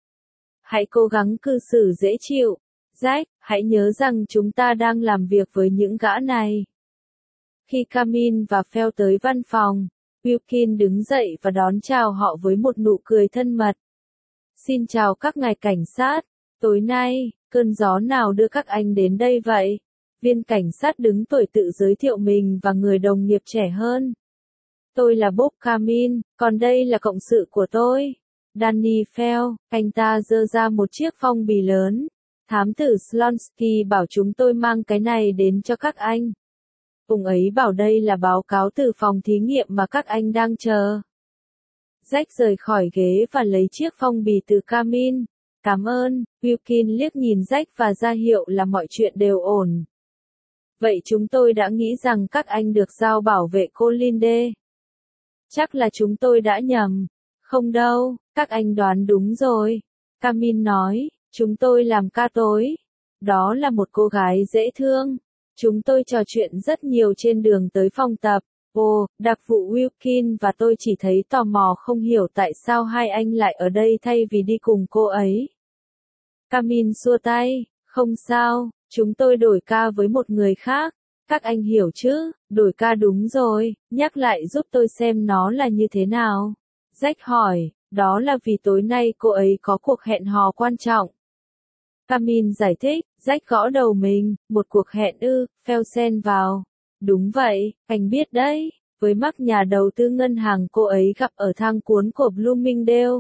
Hãy cố gắng cư xử dễ chịu. Jack, hãy nhớ rằng chúng ta đang làm việc với những gã này. Khi Camin và Phil tới văn phòng, Wilkin đứng dậy và đón chào họ với một nụ cười thân mật. Xin chào các ngài cảnh sát. Tối nay, cơn gió nào đưa các anh đến đây vậy? Viên cảnh sát đứng tuổi tự giới thiệu mình và người đồng nghiệp trẻ hơn. Tôi là Bob Camin, còn đây là cộng sự của tôi. Danny Phil, anh ta giơ ra một chiếc phong bì lớn. Thám tử Slonsky bảo chúng tôi mang cái này đến cho các anh. Ông ấy bảo đây là báo cáo từ phòng thí nghiệm mà các anh đang chờ. Jack rời khỏi ghế và lấy chiếc phong bì từ Camin. Cảm ơn, Wilkin liếc nhìn Jack và ra hiệu là mọi chuyện đều ổn. Vậy chúng tôi đã nghĩ rằng các anh được giao bảo vệ cô Linde. Chắc là chúng tôi đã nhầm. Không đâu, các anh đoán đúng rồi. Camille nói, chúng tôi làm ca tối. Đó là một cô gái dễ thương. Chúng tôi trò chuyện rất nhiều trên đường tới phòng tập. Ồ, đặc vụ Wilkin và tôi chỉ thấy tò mò không hiểu tại sao hai anh lại ở đây thay vì đi cùng cô ấy. Camille xua tay, không sao, chúng tôi đổi ca với một người khác. Các anh hiểu chứ, đổi ca đúng rồi, nhắc lại giúp tôi xem nó là như thế nào. Jack hỏi, đó là vì tối nay cô ấy có cuộc hẹn hò quan trọng. Camille giải thích, Jack gõ đầu mình, một cuộc hẹn ư, Phil xen vào. Đúng vậy, anh biết đấy, với mắc nhà đầu tư ngân hàng cô ấy gặp ở thang cuốn của Bloomingdale.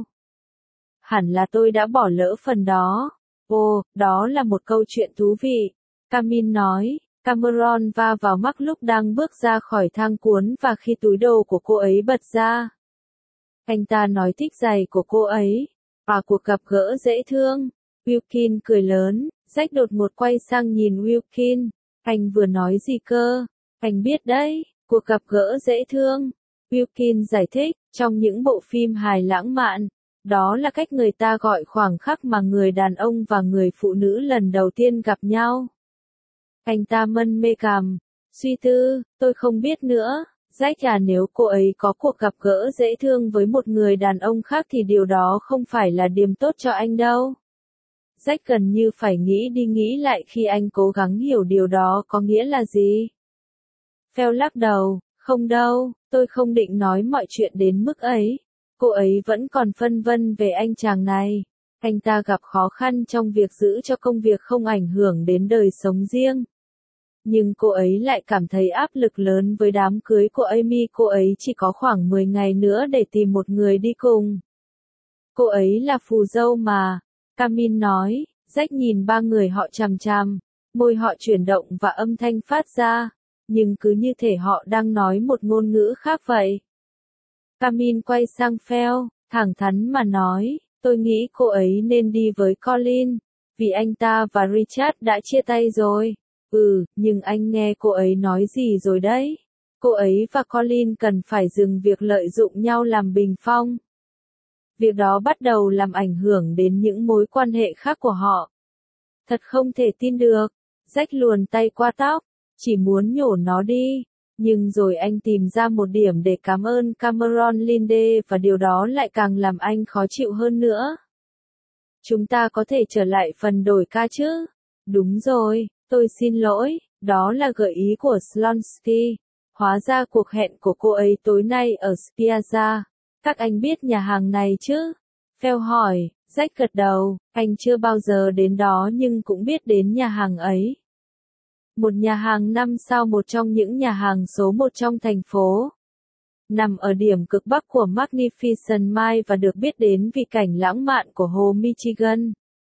Hẳn là tôi đã bỏ lỡ phần đó. Ồ, đó là một câu chuyện thú vị. Camille nói, Cameron va vào mắt lúc đang bước ra khỏi thang cuốn và khi túi đồ của cô ấy bật ra. Anh ta nói thích giày của cô ấy. Và cuộc gặp gỡ dễ thương. Wilkin cười lớn, Jack đột ngột quay sang nhìn Wilkin. Anh vừa nói gì cơ? Anh biết đấy, cuộc gặp gỡ dễ thương. Wilkin giải thích, trong những bộ phim hài lãng mạn, đó là cách người ta gọi khoảng khắc mà người đàn ông và người phụ nữ lần đầu tiên gặp nhau. Anh ta mân mê cằm, suy tư, tôi không biết nữa. Jack à, nếu cô ấy có cuộc gặp gỡ dễ thương với một người đàn ông khác thì điều đó không phải là điểm tốt cho anh đâu. Jack gần như phải nghĩ đi nghĩ lại khi anh cố gắng hiểu điều đó có nghĩa là gì. Phil lắc đầu, không đâu, tôi không định nói mọi chuyện đến mức ấy. Cô ấy vẫn còn phân vân về anh chàng này. Anh ta gặp khó khăn trong việc giữ cho công việc không ảnh hưởng đến đời sống riêng. Nhưng cô ấy lại cảm thấy áp lực lớn với đám cưới của Amy. Cô ấy chỉ có khoảng mười ngày nữa để tìm một người đi cùng. Cô ấy là phù dâu mà. Camille nói, Jack nhìn ba người họ chằm chằm. Môi họ chuyển động và âm thanh phát ra. Nhưng cứ như thể họ đang nói một ngôn ngữ khác vậy. Camille quay sang Phil, thẳng thắn mà nói, tôi nghĩ cô ấy nên đi với Colin. Vì anh ta và Richard đã chia tay rồi. Ừ, nhưng anh nghe cô ấy nói gì rồi đấy? Cô ấy và Colin cần phải dừng việc lợi dụng nhau làm bình phong. Việc đó bắt đầu làm ảnh hưởng đến những mối quan hệ khác của họ. Thật không thể tin được. Jack luồn tay qua tóc, chỉ muốn nhổ nó đi. Nhưng rồi anh tìm ra một điểm để cảm ơn Cameron Linde và điều đó lại càng làm anh khó chịu hơn nữa. Chúng ta có thể trở lại phần đổi ca chứ? Đúng rồi, tôi xin lỗi, đó là gợi ý của Slonsky. Hóa ra cuộc hẹn của cô ấy tối nay ở Spiazza. Các anh biết nhà hàng này chứ? Phil hỏi, Jack gật đầu, anh chưa bao giờ đến đó nhưng cũng biết đến nhà hàng ấy. Một nhà hàng năm sao, một trong những nhà hàng số một trong thành phố. Nằm ở điểm cực bắc của Magnificent Mile và được biết đến vì cảnh lãng mạn của hồ Michigan.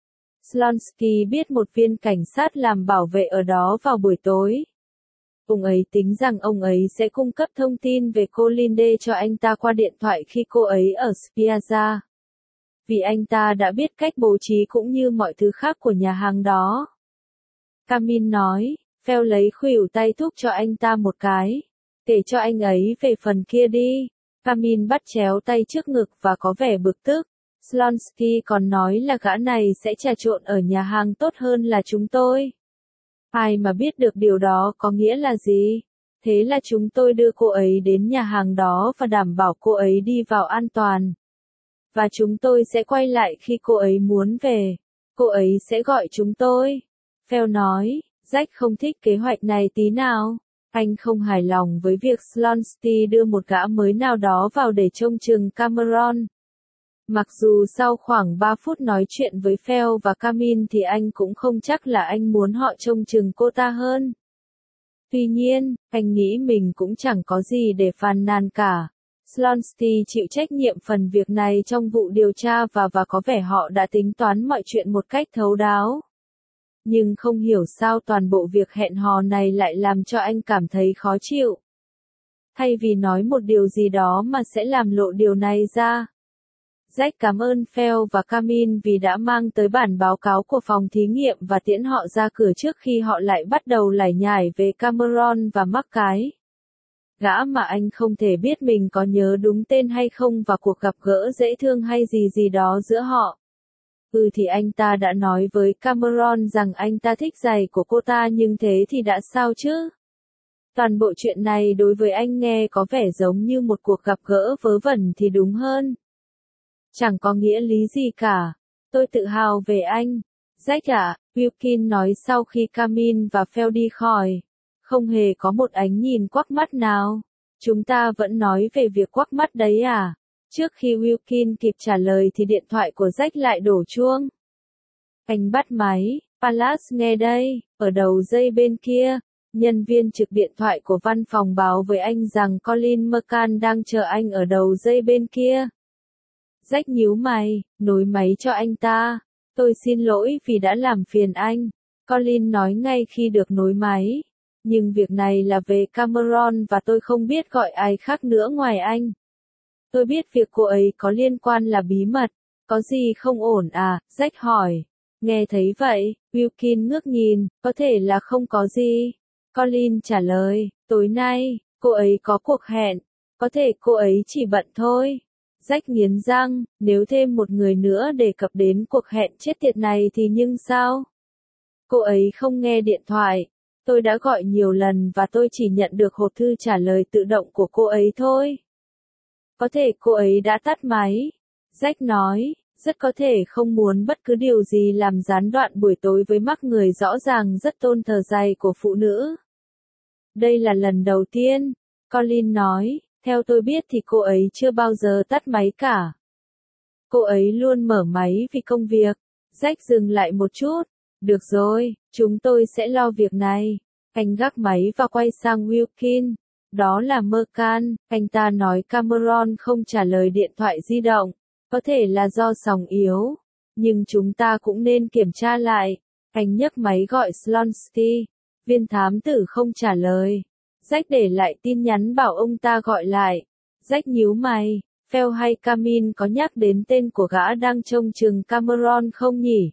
Slonsky biết một viên cảnh sát làm bảo vệ ở đó vào buổi tối. Ông ấy tính rằng ông ấy sẽ cung cấp thông tin về cô Linde cho anh ta qua điện thoại khi cô ấy ở Spiazza. Vì anh ta đã biết cách bố trí cũng như mọi thứ khác của nhà hàng đó. Camille nói, Phil lấy khuỷu tay thúc cho anh ta một cái. Kể cho anh ấy về phần kia đi. Camille bắt chéo tay trước ngực và có vẻ bực tức. Slonsky còn nói là gã này sẽ trà trộn ở nhà hàng tốt hơn là chúng tôi. Ai mà biết được điều đó có nghĩa là gì? Thế là chúng tôi đưa cô ấy đến nhà hàng đó và đảm bảo cô ấy đi vào an toàn. Và chúng tôi sẽ quay lại khi cô ấy muốn về. Cô ấy sẽ gọi chúng tôi. Phil nói, Jack không thích kế hoạch này tí nào. Anh không hài lòng với việc Slonsky đưa một gã mới nào đó vào để trông chừng Cameron. Mặc dù sau khoảng ba phút nói chuyện với Phil và Camille thì anh cũng không chắc là anh muốn họ trông chừng cô ta hơn. Tuy nhiên, anh nghĩ mình cũng chẳng có gì để phàn nàn cả. Slonsky chịu trách nhiệm phần việc này trong vụ điều tra và và có vẻ họ đã tính toán mọi chuyện một cách thấu đáo. Nhưng không hiểu sao toàn bộ việc hẹn hò này lại làm cho anh cảm thấy khó chịu. Thay vì nói một điều gì đó mà sẽ làm lộ điều này ra. Jack cảm ơn Phil và Camille vì đã mang tới bản báo cáo của phòng thí nghiệm và tiễn họ ra cửa trước khi họ lại bắt đầu lải nhải về Cameron và mắc cái. Gã mà anh không thể biết mình có nhớ đúng tên hay không và cuộc gặp gỡ dễ thương hay gì gì đó giữa họ. Ừ thì anh ta đã nói với Cameron rằng anh ta thích giày của cô ta nhưng thế thì đã sao chứ? Toàn bộ chuyện này đối với anh nghe có vẻ giống như một cuộc gặp gỡ vớ vẩn thì đúng hơn. Chẳng có nghĩa lý gì cả. Tôi tự hào về anh. Jack ạ, Wilkin nói sau khi Camille và Phil đi khỏi. Không hề có một ánh nhìn quắc mắt nào. Chúng ta vẫn nói về việc quắc mắt đấy à? Trước khi Wilkin kịp trả lời thì điện thoại của Jack lại đổ chuông. Anh bắt máy. Palace nghe đây, ở đầu dây bên kia. Nhân viên trực điện thoại của văn phòng báo với anh rằng Colin McCann đang chờ anh ở đầu dây bên kia. Jack nhíu mày, nối máy cho anh ta. Tôi xin lỗi vì đã làm phiền anh. Colin nói ngay khi được nối máy. Nhưng việc này là về Cameron và tôi không biết gọi ai khác nữa ngoài anh. Tôi biết việc cô ấy có liên quan là bí mật. Có gì không ổn à? Jack hỏi. Nghe thấy vậy, Wilkin ngước nhìn, có thể là không có gì. Colin trả lời, tối nay, cô ấy có cuộc hẹn. Có thể cô ấy chỉ bận thôi. Jack nghiến răng, nếu thêm một người nữa đề cập đến cuộc hẹn chết tiệt này thì nhưng sao? Cô ấy không nghe điện thoại. Tôi đã gọi nhiều lần và tôi chỉ nhận được hộp thư trả lời tự động của cô ấy thôi. Có thể cô ấy đã tắt máy. Jack nói, rất có thể không muốn bất cứ điều gì làm gián đoạn buổi tối với mắt người rõ ràng rất tôn thờ giày của phụ nữ. Đây là lần đầu tiên, Colin nói, theo tôi biết thì cô ấy chưa bao giờ tắt máy cả. Cô ấy luôn mở máy vì công việc. Jack dừng lại một chút. Được rồi, chúng tôi sẽ lo việc này. Anh gác máy và quay sang Wilkin. Đó là McCann, anh ta nói Cameron không trả lời điện thoại di động. Có thể là do sóng yếu. Nhưng chúng ta cũng nên kiểm tra lại. Anh nhấc máy gọi Slonsky. Viên thám tử không trả lời. Jack để lại tin nhắn bảo ông ta gọi lại. Jack nhíu mày. Phil hay Camille có nhắc đến tên của gã đang trông chừng Cameron không nhỉ?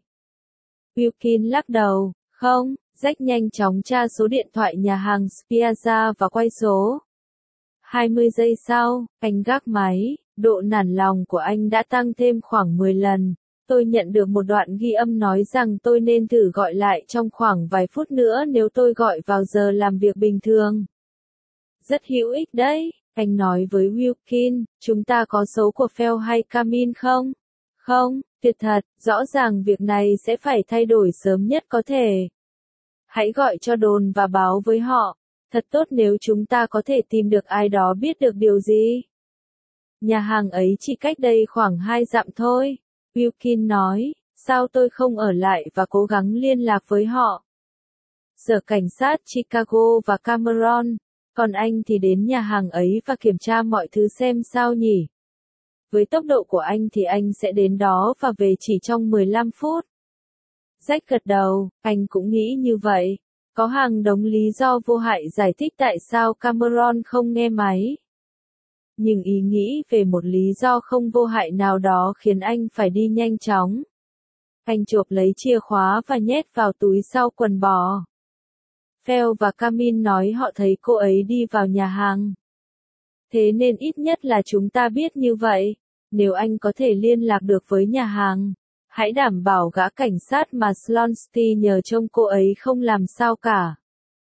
Wilkin lắc đầu. Không. Jack nhanh chóng tra số điện thoại nhà hàng Spiazza và quay số. hai mươi giây sau, anh gác máy. Độ nản lòng của anh đã tăng thêm khoảng mười lần. Tôi nhận được một đoạn ghi âm nói rằng tôi nên thử gọi lại trong khoảng vài phút nữa nếu tôi gọi vào giờ làm việc bình thường. Rất hữu ích đấy, anh nói với Wilkin, chúng ta có số của Phil hay Camille không? Không, tuyệt thật, rõ ràng việc này sẽ phải thay đổi sớm nhất có thể. Hãy gọi cho đồn và báo với họ. Thật tốt nếu chúng ta có thể tìm được ai đó biết được điều gì. Nhà hàng ấy chỉ cách đây khoảng hai dặm thôi. Wilkin nói, sao tôi không ở lại và cố gắng liên lạc với họ? Sở cảnh sát Chicago và Cameron, còn anh thì đến nhà hàng ấy và kiểm tra mọi thứ xem sao nhỉ? Với tốc độ của anh thì anh sẽ đến đó và về chỉ trong mười lăm phút. Jack gật đầu, anh cũng nghĩ như vậy. Có hàng đống lý do vô hại giải thích tại sao Cameron không nghe máy. Nhưng ý nghĩ về một lý do không vô hại nào đó khiến anh phải đi nhanh chóng. Anh chộp lấy chìa khóa và nhét vào túi sau quần bò. Phil và Camille nói họ thấy cô ấy đi vào nhà hàng. Thế nên ít nhất là chúng ta biết như vậy. Nếu anh có thể liên lạc được với nhà hàng, hãy đảm bảo gã cảnh sát mà Slonsky nhờ trông cô ấy không làm sao cả.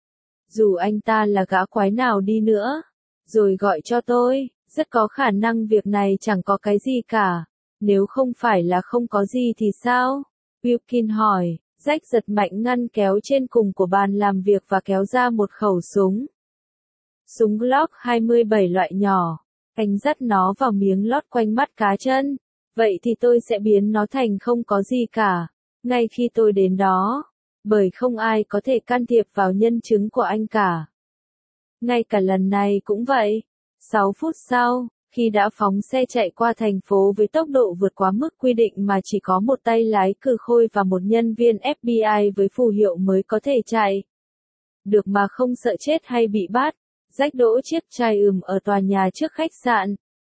Dù anh ta là gã quái nào đi nữa, rồi gọi cho tôi, rất có khả năng việc này chẳng có cái gì cả. Nếu không phải là không có gì thì sao? Wilkin hỏi. Jack giật mạnh ngăn kéo trên cùng của bàn làm việc và kéo ra một khẩu súng. Súng Glock hai mươi bảy loại nhỏ. Anh dắt nó vào miếng lót quanh mắt cá chân. Vậy thì tôi sẽ biến nó thành không có gì cả. Ngay khi tôi đến đó. Bởi không ai có thể can thiệp vào nhân chứng của anh cả. Ngay cả lần này cũng vậy. sáu phút sau, khi đã phóng xe chạy qua thành phố với tốc độ vượt quá mức quy định mà chỉ có một tay lái cừ khôi và một nhân viên F B I với phù hiệu mới có thể chạy được mà không sợ chết hay bị bắt, Jack đỗ chiếc chai ừm ở tòa nhà trước khách sạn.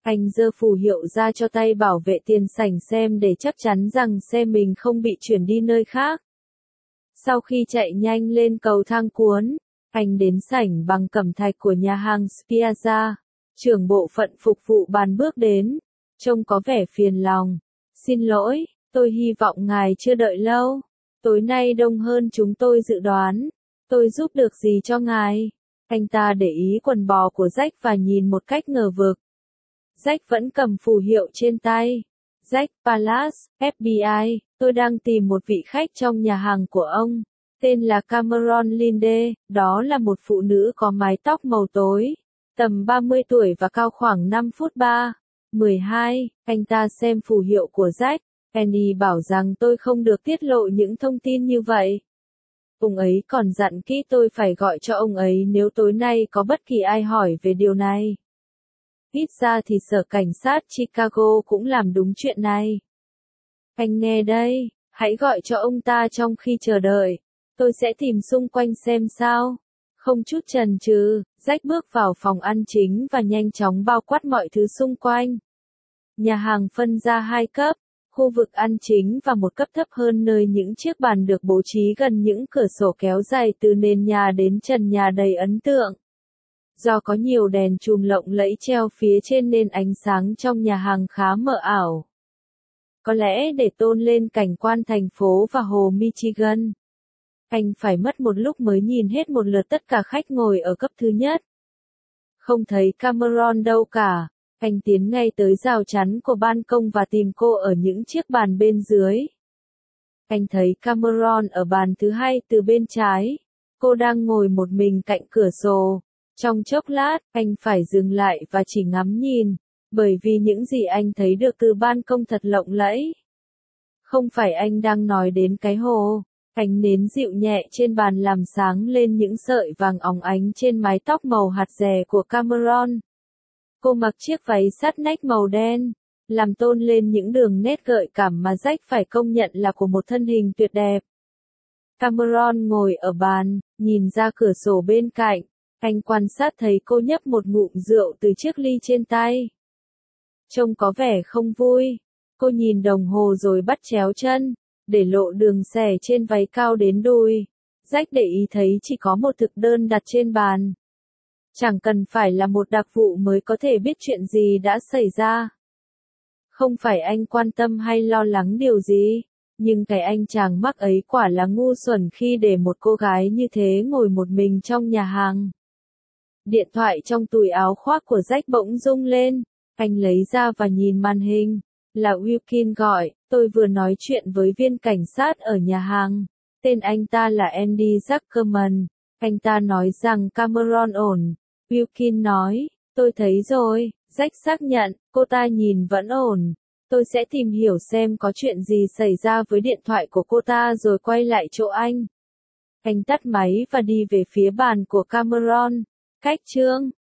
Anh giơ phù hiệu ra cho tay bảo vệ tiền sảnh xem để chắc chắn rằng xe mình không bị chuyển đi nơi khác. Sau khi chạy nhanh lên cầu thang cuốn, anh đến sảnh bằng cẩm thạch của nhà hàng Spiazza. Trưởng bộ phận phục vụ bàn bước đến, trông có vẻ phiền lòng. Xin lỗi, tôi hy vọng ngài chưa đợi lâu. Tối nay đông hơn chúng tôi dự đoán. Tôi giúp được gì cho ngài? Anh ta để ý quần bò của Jack và nhìn một cách ngờ vực. Jack vẫn cầm phù hiệu trên tay. Jack Palance, ép bê i, tôi đang tìm một vị khách trong nhà hàng của ông. Tên là Cameron Linde, đó là một phụ nữ có mái tóc màu tối, tầm ba mươi tuổi và cao khoảng năm phút ba. mười hai, anh ta xem phù hiệu của Jack. Annie bảo rằng tôi không được tiết lộ những thông tin như vậy. Ông ấy còn dặn kỹ tôi phải gọi cho ông ấy nếu tối nay có bất kỳ ai hỏi về điều này. Ít ra thì sở cảnh sát Chicago cũng làm đúng chuyện này. Anh nghe đây, hãy gọi cho ông ta trong khi chờ đợi. Tôi sẽ tìm xung quanh xem sao. Không chút chần chừ, Jack bước vào phòng ăn chính và nhanh chóng bao quát mọi thứ xung quanh. Nhà hàng phân ra hai cấp, khu vực ăn chính và một cấp thấp hơn nơi những chiếc bàn được bố trí gần những cửa sổ kéo dài từ nền nhà đến trần nhà đầy ấn tượng. Do có nhiều đèn chùm lộng lẫy treo phía trên nên ánh sáng trong nhà hàng khá mờ ảo. Có lẽ để tôn lên cảnh quan thành phố và hồ Michigan. Anh phải mất một lúc mới nhìn hết một lượt tất cả khách ngồi ở cấp thứ nhất. Không thấy Cameron đâu cả. Anh tiến ngay tới rào chắn của ban công và tìm cô ở những chiếc bàn bên dưới. Anh thấy Cameron ở bàn thứ hai từ bên trái. Cô đang ngồi một mình cạnh cửa sổ. Trong chốc lát, anh phải dừng lại và chỉ ngắm nhìn, bởi vì những gì anh thấy được từ ban công thật lộng lẫy. Không phải anh đang nói đến cái hồ. Ánh nến dịu nhẹ trên bàn làm sáng lên những sợi vàng óng ánh trên mái tóc màu hạt dẻ của Cameron. Cô mặc chiếc váy sát nách màu đen, làm tôn lên những đường nét gợi cảm mà Jack phải công nhận là của một thân hình tuyệt đẹp. Cameron ngồi ở bàn, nhìn ra cửa sổ bên cạnh. Anh quan sát thấy cô nhấp một ngụm rượu từ chiếc ly trên tay. Trông có vẻ không vui. Cô nhìn đồng hồ rồi bắt chéo chân, để lộ đường xẻ trên váy cao đến đùi. Jack để ý thấy chỉ có một thực đơn đặt trên bàn. Chẳng cần phải là một đặc vụ mới có thể biết chuyện gì đã xảy ra. Không phải anh quan tâm hay lo lắng điều gì, nhưng cái anh chàng mắc ấy quả là ngu xuẩn khi để một cô gái như thế ngồi một mình trong nhà hàng. Điện thoại trong túi áo khoác của Jack bỗng rung lên. Anh lấy ra và nhìn màn hình. Là Wilkin gọi, tôi vừa nói chuyện với viên cảnh sát ở nhà hàng. Tên anh ta là Andy Zuckerman. Anh ta nói rằng Cameron ổn. Wilkin nói, tôi thấy rồi. Jack xác nhận, cô ta nhìn vẫn ổn. Tôi sẽ tìm hiểu xem có chuyện gì xảy ra với điện thoại của cô ta rồi quay lại chỗ anh. Anh tắt máy và đi về phía bàn của Cameron. Cách chương